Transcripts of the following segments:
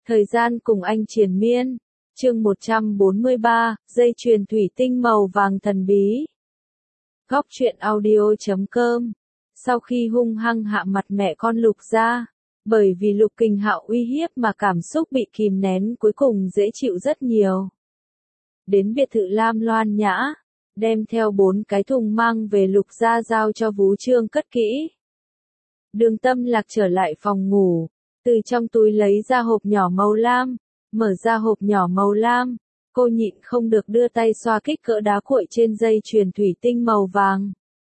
Thời gian cùng anh triền miên. Chương 143, dây chuyền thủy tinh màu vàng thần bí. Góc truyện audio.com. Sau khi hung hăng hạ mặt mẹ con Lục gia, bởi vì Lục Kình Hạo uy hiếp mà cảm xúc bị kìm nén cuối cùng dễ chịu rất nhiều. Đến biệt thự Lam Loan Nhã, đem theo 4 cái thùng mang về Lục gia giao cho Vú Trương cất kỹ. Đường Tâm Lạc trở lại phòng ngủ, từ trong túi lấy ra hộp nhỏ màu lam, mở ra hộp nhỏ màu lam, cô nhịn không được đưa tay xoa kích cỡ đá cuội trên dây chuyền thủy tinh màu vàng.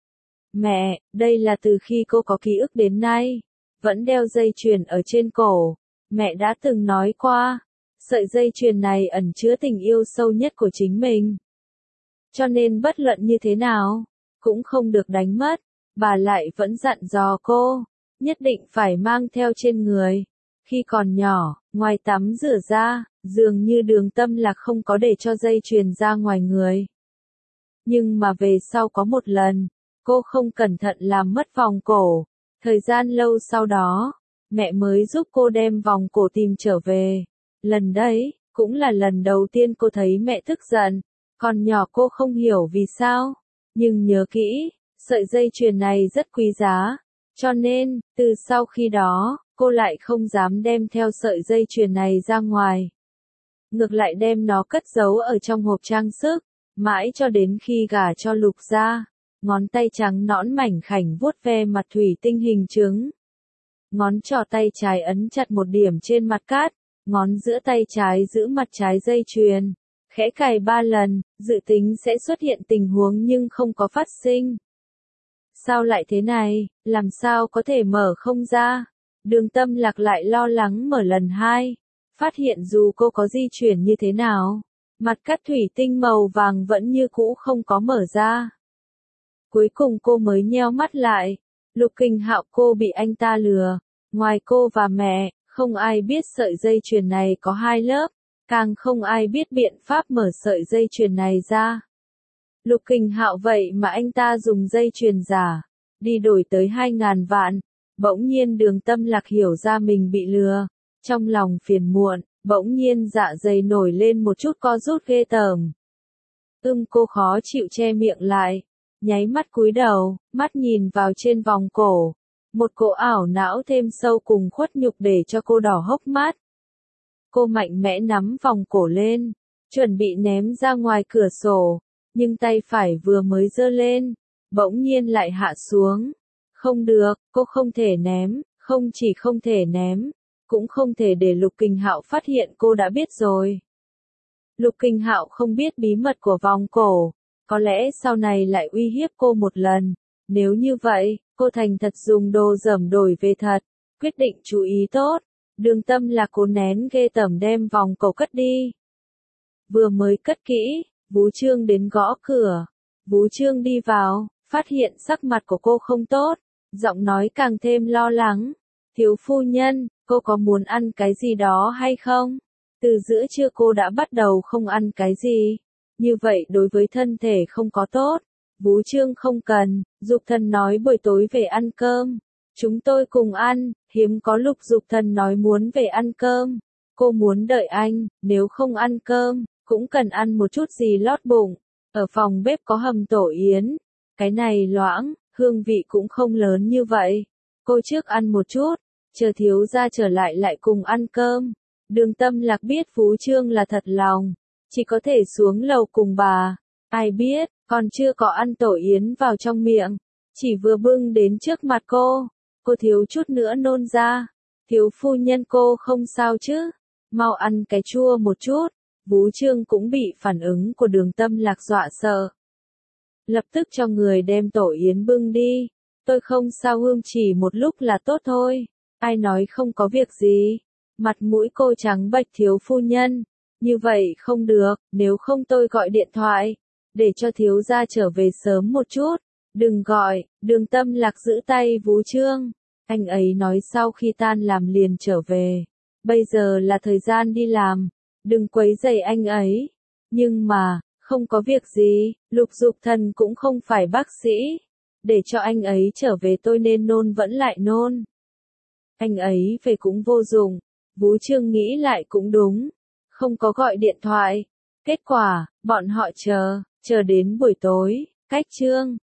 Mẹ, đây là từ khi cô có ký ức đến nay, vẫn đeo dây chuyền ở trên cổ, mẹ đã từng nói qua, sợi dây chuyền này ẩn chứa tình yêu sâu nhất của chính mình. Cho nên bất luận như thế nào, cũng không được đánh mất, bà lại vẫn dặn dò cô, nhất định phải mang theo trên người. Khi còn nhỏ, ngoài tắm rửa ra, dường như Đường Tâm Lạc không có để cho dây chuyền ra ngoài người. Nhưng mà về sau có một lần, cô không cẩn thận làm mất vòng cổ. Thời gian lâu sau đó, mẹ mới giúp cô đem vòng cổ tìm trở về. Lần đấy, cũng là lần đầu tiên cô thấy mẹ tức giận. Còn nhỏ cô không hiểu vì sao, nhưng nhớ kỹ, sợi dây chuyền này rất quý giá. Cho nên, từ sau khi đó, cô lại không dám đem theo sợi dây chuyền này ra ngoài. Ngược lại đem nó cất giấu ở trong hộp trang sức, mãi cho đến khi gả cho Lục gia. Ngón tay trắng nõn mảnh khảnh vuốt ve mặt thủy tinh hình trứng. Ngón trỏ tay trái ấn chặt một điểm trên mặt cát, ngón giữa tay trái giữ mặt trái dây chuyền. Khẽ cài 3 lần, dự tính sẽ xuất hiện tình huống nhưng không có phát sinh. Sao lại thế này, làm sao có thể mở không ra? Đường Tâm Lạc lại lo lắng mở lần 2, phát hiện dù cô có di chuyển như thế nào, mặt cát thủy tinh màu vàng vẫn như cũ không có mở ra. Cuối cùng cô mới nheo mắt lại, Lục Kình Hạo cô bị anh ta lừa, ngoài cô và mẹ, không ai biết sợi dây chuyền này có 2 lớp, càng không ai biết biện pháp mở sợi dây chuyền này ra. Lục Kình Hạo vậy mà anh ta dùng dây chuyền giả, đi đổi tới 2.000 vạn, bỗng nhiên Đường Tâm Lạc hiểu ra mình bị lừa, trong lòng phiền muộn, bỗng nhiên dạ dày nổi lên một chút co rút ghê tởm. Cô khó chịu che miệng lại, nháy mắt cúi đầu, mắt nhìn vào trên vòng cổ, một cỗ ảo não thêm sâu cùng khuất nhục để cho cô đỏ hốc mắt. Cô mạnh mẽ nắm vòng cổ lên, chuẩn bị ném ra ngoài cửa sổ, nhưng tay phải vừa mới giơ lên, bỗng nhiên lại hạ xuống. Không được, cô không thể ném, không chỉ không thể ném, cũng không thể để Lục Kình Hạo phát hiện cô đã biết rồi. Lục Kình Hạo không biết bí mật của vòng cổ, có lẽ sau này lại uy hiếp cô một lần. Nếu như vậy, cô thành thật dùng đồ dởm đổi về thật, quyết định chú ý tốt. Đường Tâm Lạc cố nén ghê tởm đem vòng cổ cất đi. Vừa mới cất kỹ, Vú Trương đến gõ cửa. Vú Trương đi vào, phát hiện sắc mặt của cô không tốt, giọng nói càng thêm lo lắng. Thiếu phu nhân, cô có muốn ăn cái gì đó hay không? Từ giữa trưa cô đã bắt đầu không ăn cái gì. Như vậy đối với thân thể không có tốt. Vú Trương không cần, Dục Thần nói buổi tối về ăn cơm. Chúng tôi cùng ăn, hiếm có Lục Dục Thần nói muốn về ăn cơm. Cô muốn đợi anh, nếu không ăn cơm, cũng cần ăn một chút gì lót bụng. Ở phòng bếp có hầm tổ yến. Cái này loãng, hương vị cũng không lớn như vậy. Cô trước ăn một chút, chờ thiếu gia trở lại lại cùng ăn cơm. Đường Tâm Lạc biết Vú Trương là thật lòng, chỉ có thể xuống lầu cùng bà. Ai biết, còn chưa có ăn tổ yến vào trong miệng, chỉ vừa bưng đến trước mặt cô thiếu chút nữa nôn ra. Thiếu phu nhân cô không sao chứ? Mau ăn cái chua một chút. Vú Trương cũng bị phản ứng của Đường Tâm Lạc dọa sợ. Lập tức cho người đem tổ yến bưng đi. Tôi không sao, hương chỉ một lúc là tốt thôi. Ai nói không có việc gì? Mặt mũi cô trắng bệch. Thiếu phu nhân, như vậy không được, nếu không tôi gọi điện thoại, để cho thiếu gia trở về sớm một chút. Đừng gọi. Đường Tâm Lạc giữ tay Vú Trương. Anh ấy nói sau khi tan làm liền trở về. Bây giờ là thời gian đi làm, đừng quấy rầy anh ấy. Nhưng mà, không có việc gì, Lục Dục Thần cũng không phải bác sĩ. Để cho anh ấy trở về tôi nên nôn vẫn lại nôn. Anh ấy về cũng vô dụng. Vũ Trương nghĩ lại cũng đúng. Không có gọi điện thoại. Kết quả, bọn họ chờ đến buổi tối, cách Trương